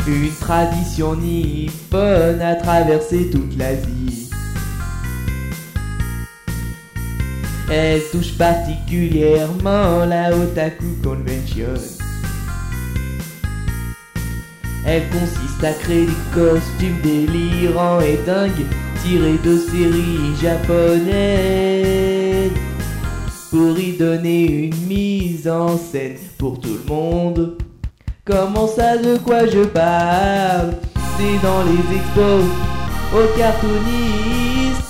Une tradition nippone a traversé toute l'Asie. Elle touche particulièrement la Otaku Convention. Elle consiste à créer des costumes délirants et dingues tirés de séries japonaises pour y donner une mise en scène pour tout le monde. Comment ça, de quoi je parle? C'est dans les expos aux cartoonistes.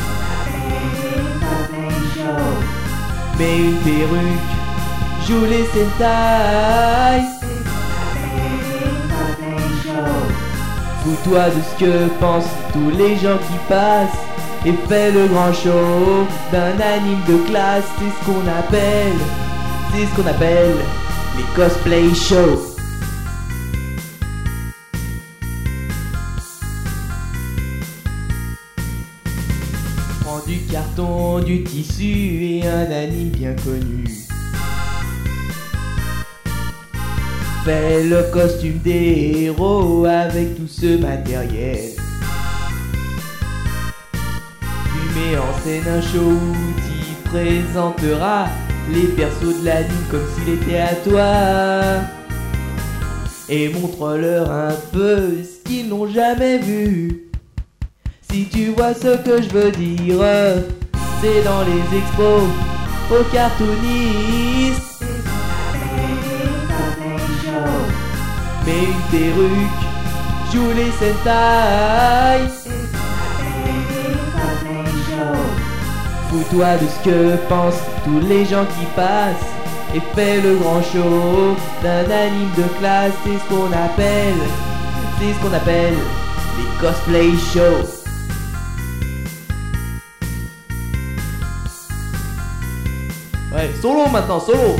Mais une perruque joue les sentai. Fous-toi de ce que pensent tous les gens qui passent et fais le grand show d'un anime de classe. C'est ce qu'on appelle les cosplay shows. Prends du carton, du tissu et un anime bien connu. Fais le costume des héros avec tout ce matériel. Puis mets en scène un show où tu présenteras les persos de l'anime comme s'il était à toi. Et montre-leur un peu ce qu'ils n'ont jamais vu. Si tu vois ce que je veux dire, c'est dans les expos aux cartoonistes. Mais une perruque joue les sentai. Fous-toi de ce que pensent tous les gens qui passent et fais le grand show d'un anime de classe. C'est ce qu'on appelle les cosplay shows. Ouais, solo maintenant, solo.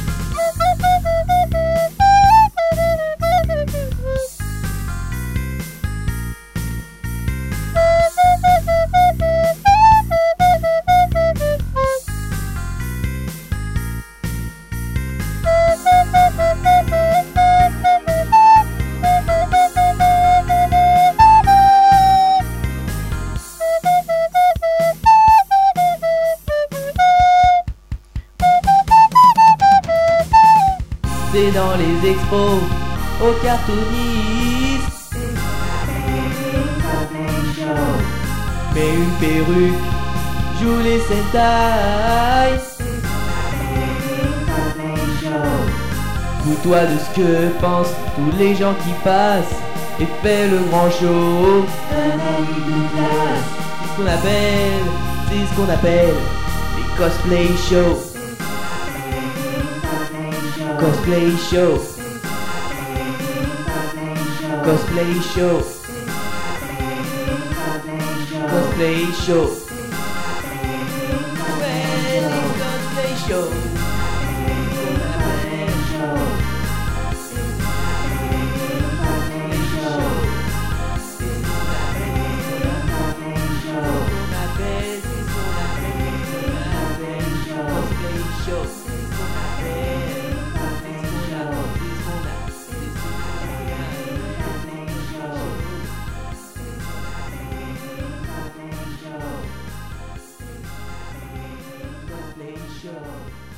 C'est dans les expos aux cartoonistes. Mais une perruque joue les sentai. Fous-toi de ce que pensent tous les gens qui passent et fais le grand show. C'est ce qu'on appelle les cosplay shows. Cosplay show. Cosplay show. Cosplay show. Cosplay show. Show.